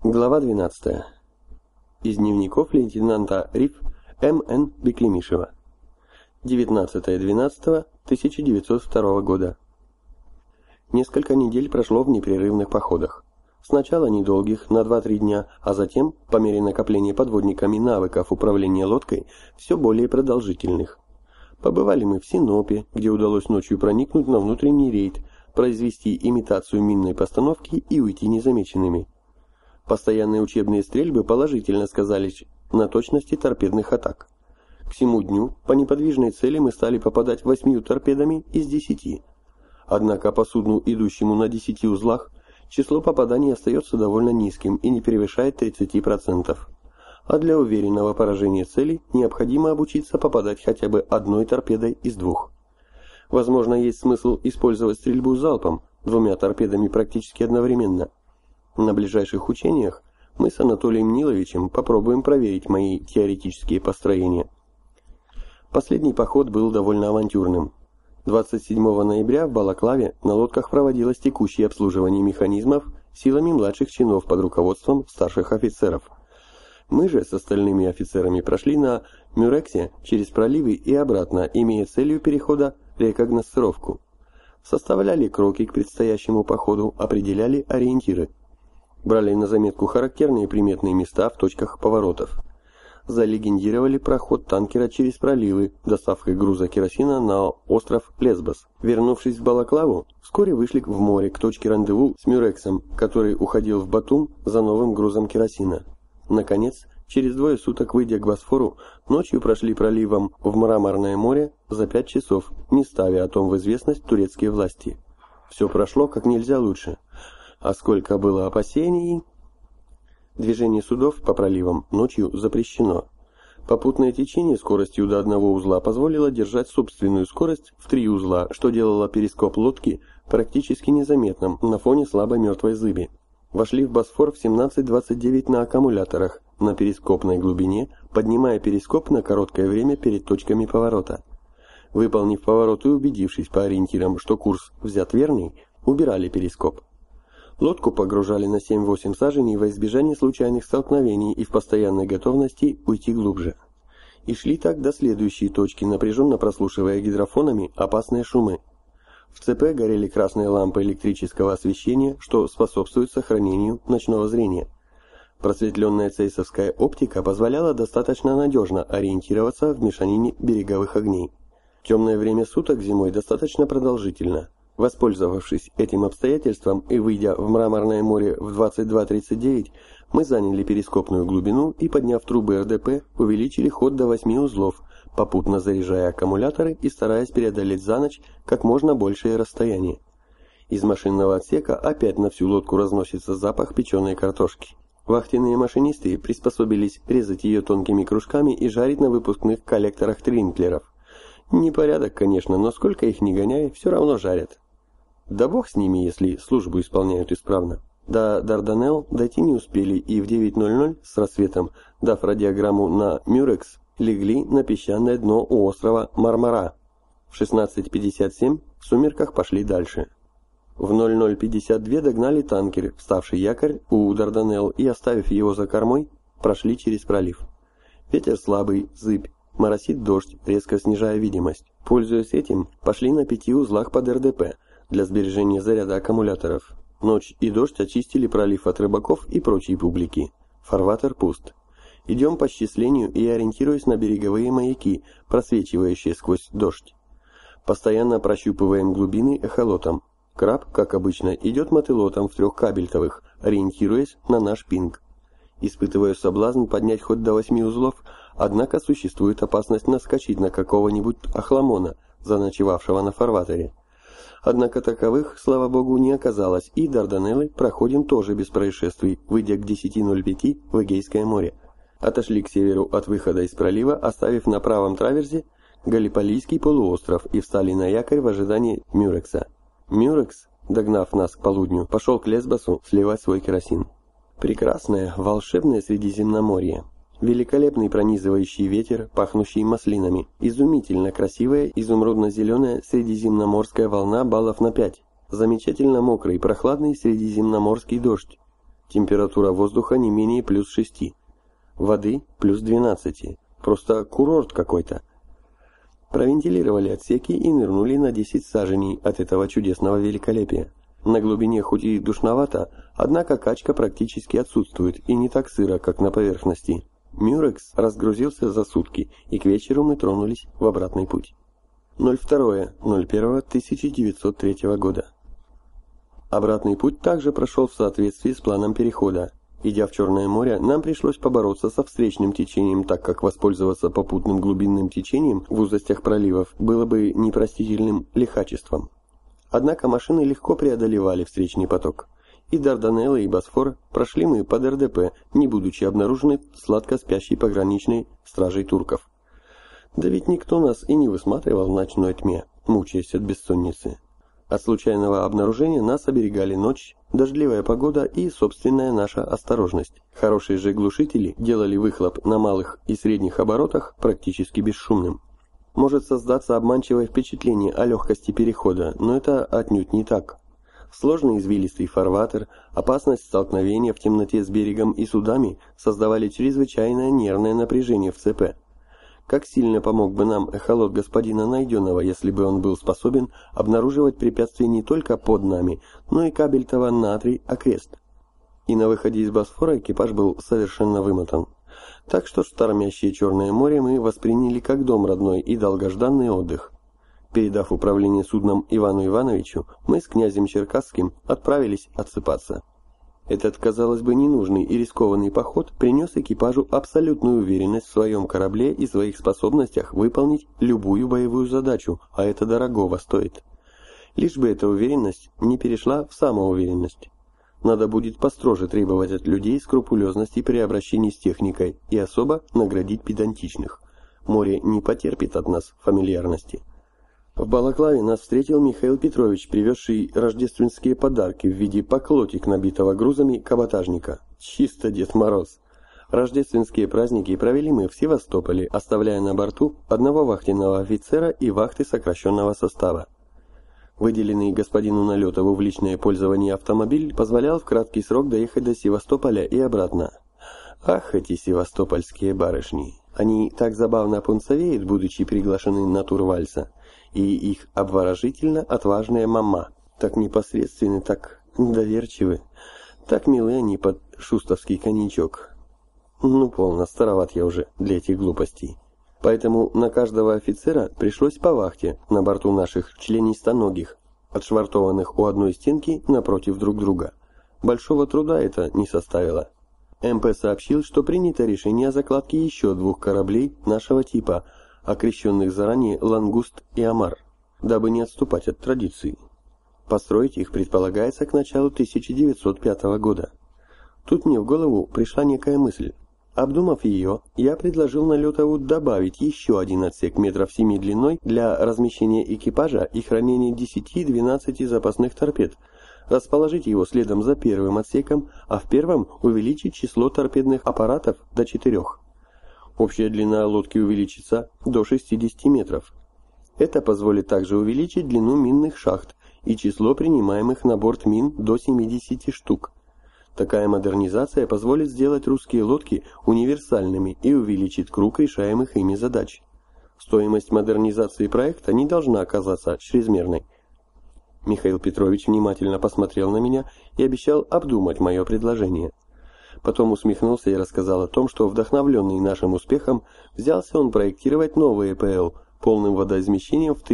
Глава 12. Из дневников лейтенанта РИФ М.Н. Беклемишева. 19.12.1902 года. Несколько недель прошло в непрерывных походах. Сначала недолгих, на 2-3 дня, а затем, по мере накопления подводниками навыков управления лодкой, все более продолжительных. Побывали мы в Синопе, где удалось ночью проникнуть на внутренний рейд, произвести имитацию минной постановки и уйти незамеченными. Постоянные учебные стрельбы положительно сказались на точности торпедных атак. К сему дню по неподвижной цели мы стали попадать 8 торпедами из 10. Однако по судну, идущему на 10 узлах, число попаданий остается довольно низким и не превышает 30%. А для уверенного поражения цели необходимо обучиться попадать хотя бы одной торпедой из 2. Возможно, есть смысл использовать стрельбу залпом, 2 торпедами практически одновременно. На ближайших учениях мы с Анатолием Ниловичем попробуем проверить мои теоретические построения. Последний поход был довольно авантюрным. 27 ноября в Балаклаве на лодках проводилось текущее обслуживание механизмов силами младших чинов под руководством старших офицеров. Мы же с остальными офицерами прошли на Мюрексе через проливы и обратно, имея целью перехода рекогносцировку. Составляли кроки к предстоящему походу, определяли ориентиры. Брали на заметку характерные приметные места в точках поворотов. Залегендировали проход танкера через проливы, доставкой груза керосина на остров Лесбос. Вернувшись в Балаклаву, вскоре вышли в море к точке рандеву с Мюрексом, который уходил в Батум за новым грузом керосина. Наконец, через 2 суток, выйдя к Босфору, ночью прошли проливом в Мраморное море за 5 часов, не ставя о том в известность турецкие власти. Все прошло как нельзя лучше. А сколько было опасений! Движение судов по проливам ночью запрещено. Попутное течение скоростью до 1 узла позволило держать собственную скорость в 3 узла, что делало перископ лодки практически незаметным на фоне слабой мертвой зыби. Вошли в Босфор в 17:29 на аккумуляторах, на перископной глубине, поднимая перископ на короткое время перед точками поворота. Выполнив поворот и убедившись по ориентирам, что курс взят верный, убирали перископ. Лодку погружали на 7-8 саженей во избежание случайных столкновений и в постоянной готовности уйти глубже. И шли так до следующей точки, напряженно прослушивая гидрофонами опасные шумы. В ЦП горели красные лампы электрического освещения, что способствует сохранению ночного зрения. Просветленная цейсовская оптика позволяла достаточно надежно ориентироваться в мешанине береговых огней. Темное время суток зимой достаточно продолжительно. Воспользовавшись этим обстоятельством и выйдя в Мраморное море в 22:39, мы заняли перископную глубину и, подняв трубы РДП, увеличили ход до 8 узлов, попутно заряжая аккумуляторы и стараясь преодолеть за ночь как можно большее расстояние. Из машинного отсека опять на всю лодку разносится запах печеной картошки. Вахтенные машинисты приспособились резать ее тонкими кружками и жарить на выпускных коллекторах тринклеров. Непорядок, конечно, но сколько их ни гоняй, все равно жарят. Да бог с ними, если службу исполняют исправно. До Дарданелл дойти не успели и в 9:00 с рассветом, дав радиограмму на Мюрекс, легли на песчаное дно у острова Мармара. В 16:57 в сумерках пошли дальше. В 00:52 догнали танкер, вставший якорь у Дарданелл, и, оставив его за кормой, прошли через пролив. Ветер слабый, зыбь, моросит дождь, резко снижая видимость. Пользуясь этим, пошли на 5 узлах под РДП для сбережения заряда аккумуляторов. Ночь и дождь очистили пролив от рыбаков и прочей публики. Фарватер пуст. Идем по счислению и ориентируясь на береговые маяки, просвечивающие сквозь дождь. Постоянно прощупываем глубины эхолотом. Краб, как обычно, идет мотылотом в 3 кабельтовых, ориентируясь на наш пинг. Испытываю соблазн поднять хоть до 8 узлов, однако существует опасность наскочить на какого-нибудь охламона, заночевавшего на фарватере. Однако таковых, слава богу, не оказалось, и Дарданеллы проходим тоже без происшествий, выйдя к 10:05 в Эгейское море. Отошли к северу от выхода из пролива, оставив на правом траверзе Галлиполийский полуостров, и встали на якорь в ожидании Мюрекса. Мюрекс, догнав нас к полудню, пошел к Лесбосу сливать свой керосин. Прекрасное, волшебное Средиземноморье. Великолепный пронизывающий ветер, пахнущий маслинами. Изумительно красивая изумрудно-зеленая средиземноморская волна баллов на 5. Замечательно мокрый, прохладный средиземноморский дождь. Температура воздуха не менее +6. Воды +12. Просто курорт какой-то. Провентилировали отсеки и нырнули на 10 саженей от этого чудесного великолепия. На глубине хоть и душновато, однако качка практически отсутствует и не так сыро, как на поверхности. Мюрекс разгрузился за сутки, и к вечеру мы тронулись в обратный путь. 02.01.1903 года. Обратный путь также прошел в соответствии с планом перехода. Идя в Черное море, нам пришлось побороться со встречным течением, так как воспользоваться попутным глубинным течением в узостях проливов было бы непростительным лихачеством. Однако машины легко преодолевали встречный поток. И Дарданеллы, и Босфор прошли мы под РДП, не будучи обнаружены сладко спящей пограничной стражей турков. Да ведь никто нас и не высматривал в ночной тьме, мучаясь от бессонницы. От случайного обнаружения нас оберегали ночь, дождливая погода и собственная наша осторожность. Хорошие же глушители делали выхлоп на малых и средних оборотах практически бесшумным. Может создаться обманчивое впечатление о легкости перехода, но это отнюдь не так. Сложный извилистый фарватер, опасность столкновения в темноте с берегом и судами создавали чрезвычайное нервное напряжение в цепи. Как сильно помог бы нам эхолот господина Найденова, если бы он был способен обнаруживать препятствия не только под нами, но и кабельтово натрий окрест. И на выходе из Босфора экипаж был совершенно вымотан. Так что штормящее Черное море мы восприняли как дом родной и долгожданный отдых. Передав управление судном Ивану Ивановичу, мы с князем Черкасским отправились отсыпаться. Этот, казалось бы, ненужный и рискованный поход принес экипажу абсолютную уверенность в своем корабле и своих способностях выполнить любую боевую задачу, а это дорогого стоит. Лишь бы эта уверенность не перешла в самоуверенность. Надо будет построже требовать от людей скрупулезности при обращении с техникой и особо наградить педантичных. Море не потерпит от нас фамильярности. В Балаклаве нас встретил Михаил Петрович, привезший рождественские подарки в виде поклотик, набитого грузами каботажника. Чисто Дед Мороз. Рождественские праздники провели мы в Севастополе, оставляя на борту одного вахтенного офицера и вахты сокращенного состава. Выделенный господину Налетову в личное пользование автомобиль позволял в краткий срок доехать до Севастополя и обратно. Ах, эти севастопольские барышни! Они так забавно пунцовеют, будучи приглашены на тур вальса. И их обворожительно отважная мама, так непосредственны, так доверчивы, так милы они под шустовский коньячок. Ну, полно, староват я уже для этих глупостей. Поэтому на каждого офицера пришлось по вахте на борту наших членистоногих, отшвартованных у одной стенки напротив друг друга. Большого труда это не составило. МП сообщил, что принято решение о закладке еще 2 кораблей нашего типа, окрещенных заранее «Лангуст» и «Омар», дабы не отступать от традиции. Построить их предполагается к началу 1905 года. Тут мне в голову пришла некая мысль. Обдумав ее, я предложил Налетову добавить еще один отсек метров 7 длиной для размещения экипажа и хранения 10-12 запасных торпед, расположить его следом за первым отсеком, а в первом увеличить число торпедных аппаратов до 4. Общая длина лодки увеличится до 60 метров. Это позволит также увеличить длину минных шахт и число принимаемых на борт мин до 70 штук. Такая модернизация позволит сделать русские лодки универсальными и увеличит круг решаемых ими задач. Стоимость модернизации проекта не должна оказаться чрезмерной. Михаил Петрович внимательно посмотрел на меня и обещал обдумать мое предложение. Потом усмехнулся и рассказал о том, что, вдохновленный нашим успехом, взялся он проектировать новые ПЛ полным водоизмещением в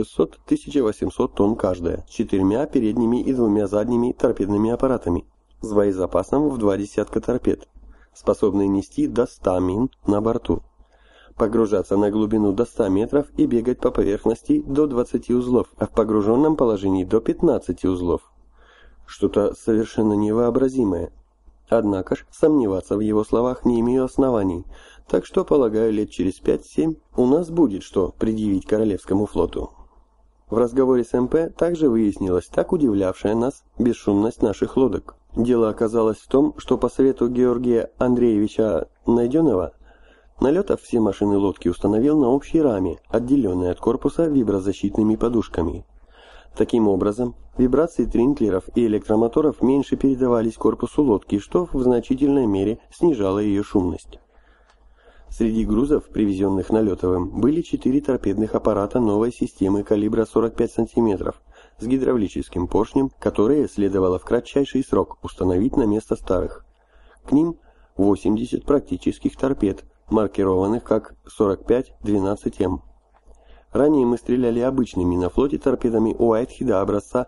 1600-1800 тонн каждая, с 4 передними и 2 задними торпедными аппаратами, с боезапасом в 2 десятка торпед, способные нести до 100 мин на борту, погружаться на глубину до 100 метров и бегать по поверхности до 20 узлов, а в погруженном положении до 15 узлов. Что-то совершенно невообразимое. Однако ж, сомневаться в его словах не имею оснований, так что, полагаю, лет через 5-7 у нас будет что предъявить Королевскому флоту. В разговоре с МП также выяснилась так удивлявшая нас бесшумность наших лодок. Дело оказалось в том, что по совету Георгия Андреевича Найденова Налетов все машины лодки установил на общей раме, отделенной от корпуса виброзащитными подушками. Таким образом, Вибрации тринклеров и электромоторов меньше передавались корпусу лодки, что в значительной мере снижало ее шумность. Среди грузов, привезенных Налетовым, были 4 торпедных аппарата новой системы калибра 45 см с гидравлическим поршнем, которые следовало в кратчайший срок установить на место старых. К ним 80 практических торпед, маркированных как 45-12М. Ранее мы стреляли обычными на флоте торпедами Уайтхеда образца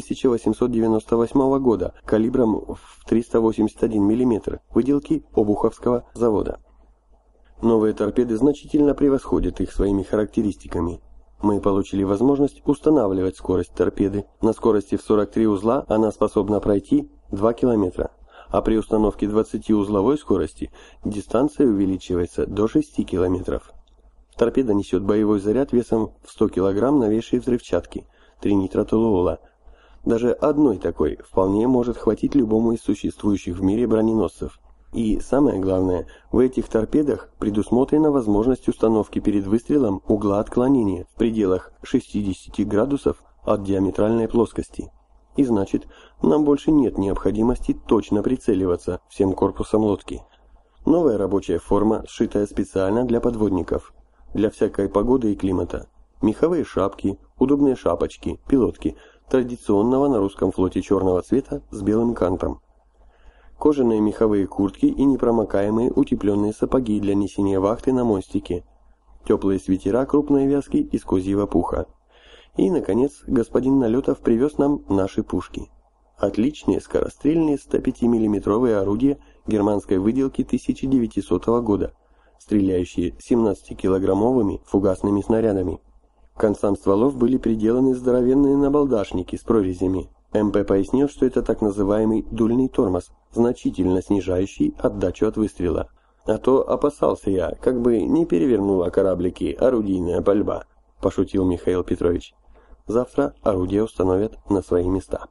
1898 года калибром в 381 мм, выделки Обуховского завода. Новые торпеды значительно превосходят их своими характеристиками. Мы получили возможность устанавливать скорость торпеды. На скорости в 43 узла она способна пройти 2 км, а при установке 20-узловой скорости дистанция увеличивается до 6 км. Торпеда несет боевой заряд весом в 100 кг новейшей взрывчатки, тринитротолуола. Даже одной такой вполне может хватить любому из существующих в мире броненосцев. И самое главное, в этих торпедах предусмотрена возможность установки перед выстрелом угла отклонения в пределах 60 градусов от диаметральной плоскости. И значит, нам больше нет необходимости точно прицеливаться всем корпусом лодки. Новая рабочая форма, сшитая специально для подводников, для всякой погоды и климата. Меховые шапки, удобные шапочки, пилотки, традиционного на русском флоте черного цвета с белым кантом. Кожаные меховые куртки и непромокаемые утепленные сапоги для несения вахты на мостике. Теплые свитера крупной вязки из козьего пуха. И, наконец, господин Налетов привез нам наши пушки. Отличные скорострельные 105 мм орудия германской выделки 1900 года, стреляющие 17-килограммовыми фугасными снарядами. К концам стволов были приделаны здоровенные набалдашники с прорезями. МП пояснил, что это так называемый дульный тормоз, значительно снижающий отдачу от выстрела. А то опасался я, как бы не перевернула кораблики орудийная пальба, пошутил Михаил Петрович. Завтра орудия установят на свои места.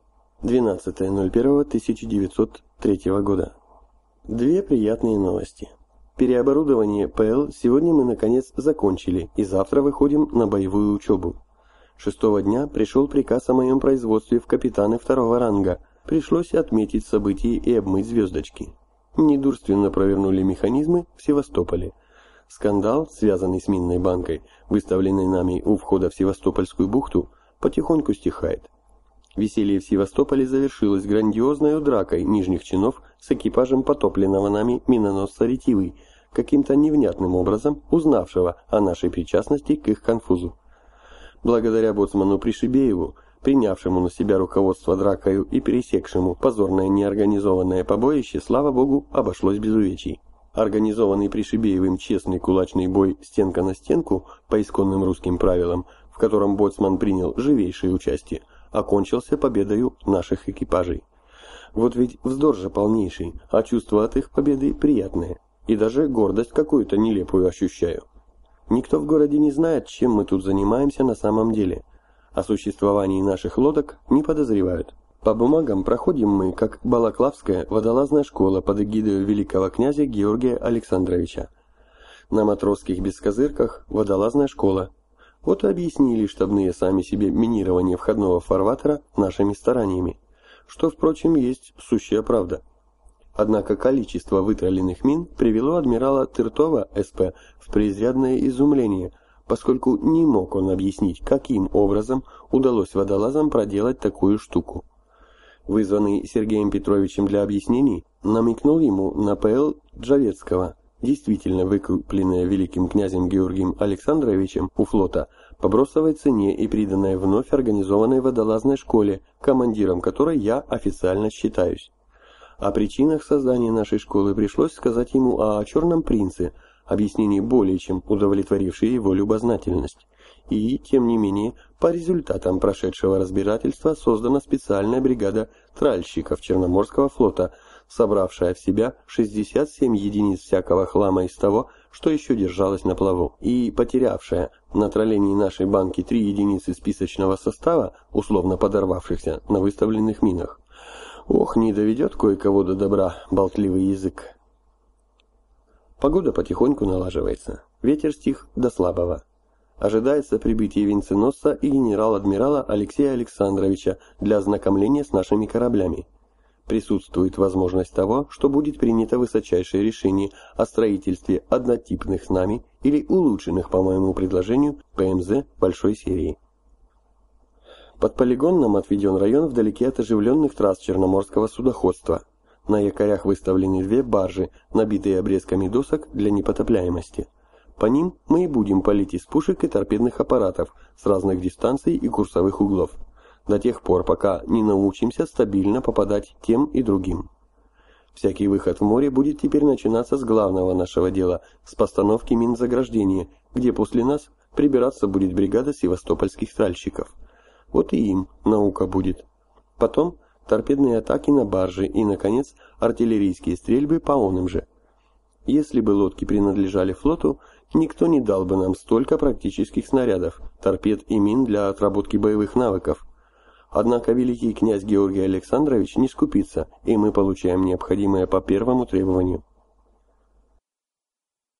12.01.1903 года. Две приятные новости. Переоборудование ПЛ сегодня мы наконец закончили и завтра выходим на боевую учебу. 6-го дня пришел приказ о моем производстве в капитаны 2-го ранга. Пришлось отметить события и обмыть звездочки. Недурственно провернули механизмы в Севастополе. Скандал, связанный с минной банкой, выставленной нами у входа в Севастопольскую бухту, потихоньку стихает. Веселье в Севастополе завершилось грандиозной дракой нижних чинов с экипажем потопленного нами миноносца «Ретивый», каким-то невнятным образом узнавшего о нашей причастности к их конфузу. Благодаря боцману Пришибееву, принявшему на себя руководство дракою и пересекшему позорное неорганизованное побоище, слава богу, обошлось без увечий. Организованный Пришибеевым честный кулачный бой стенка на стенку по исконным русским правилам, в котором боцман принял живейшее участие, окончился победою наших экипажей. Вот ведь вздор же полнейший, а чувство от их победы приятное, и даже гордость какую-то нелепую ощущаю. Никто в городе не знает, чем мы тут занимаемся на самом деле. О существовании наших лодок не подозревают. По бумагам проходим мы, как Балаклавская водолазная школа под эгидой великого князя Георгия Александровича. На матросских бескозырках водолазная школа. Вот и объяснили штабные сами себе минирование входного фарватера нашими стараниями, что, впрочем, есть сущая правда. Однако количество вытравленных мин привело адмирала Тыртова СП в преизрядное изумление, поскольку не мог он объяснить, каким образом удалось водолазам проделать такую штуку. Вызванный Сергеем Петровичем для объяснений, намекнул ему на ПЛ Джавецкого, действительно выкупленное великим князем Георгием Александровичем у флота по бросовой цене и приданное вновь организованной водолазной школе, командиром которой я официально считаюсь. О причинах создания нашей школы пришлось сказать ему о «Черном принце», объяснений более чем удовлетворившие его любознательность. И, тем не менее, по результатам прошедшего разбирательства создана специальная бригада тральщиков Черноморского флота, собравшая в себя 67 единиц всякого хлама из того, что еще держалось на плаву, и потерявшая на троллении нашей банки 3 единицы списочного состава, условно подорвавшихся на выставленных минах. Ох, не доведет кое-кого до добра болтливый язык. Погода потихоньку налаживается. Ветер стих до слабого. Ожидается прибытие венценосца и генерал-адмирала Алексея Александровича для ознакомления с нашими кораблями. Присутствует возможность того, что будет принято высочайшее решение о строительстве однотипных нами или улучшенных по моему предложению ПМЗ большой серии. Под полигон нам отведен район вдалеке от оживленных трасс черноморского судоходства. На якорях выставлены 2 баржи, набитые обрезками досок для непотопляемости. По ним мы и будем палить из пушек и торпедных аппаратов с разных дистанций и курсовых углов, до тех пор, пока не научимся стабильно попадать тем и другим. Всякий выход в море будет теперь начинаться с главного нашего дела, с постановки мин заграждения, где после нас прибираться будет бригада севастопольских тральщиков. Вот и им наука будет. Потом торпедные атаки на баржи и, наконец, артиллерийские стрельбы по оным же. Если бы лодки принадлежали флоту, никто не дал бы нам столько практических снарядов, торпед и мин для отработки боевых навыков. Однако великий князь Георгий Александрович не скупится, и мы получаем необходимое по первому требованию.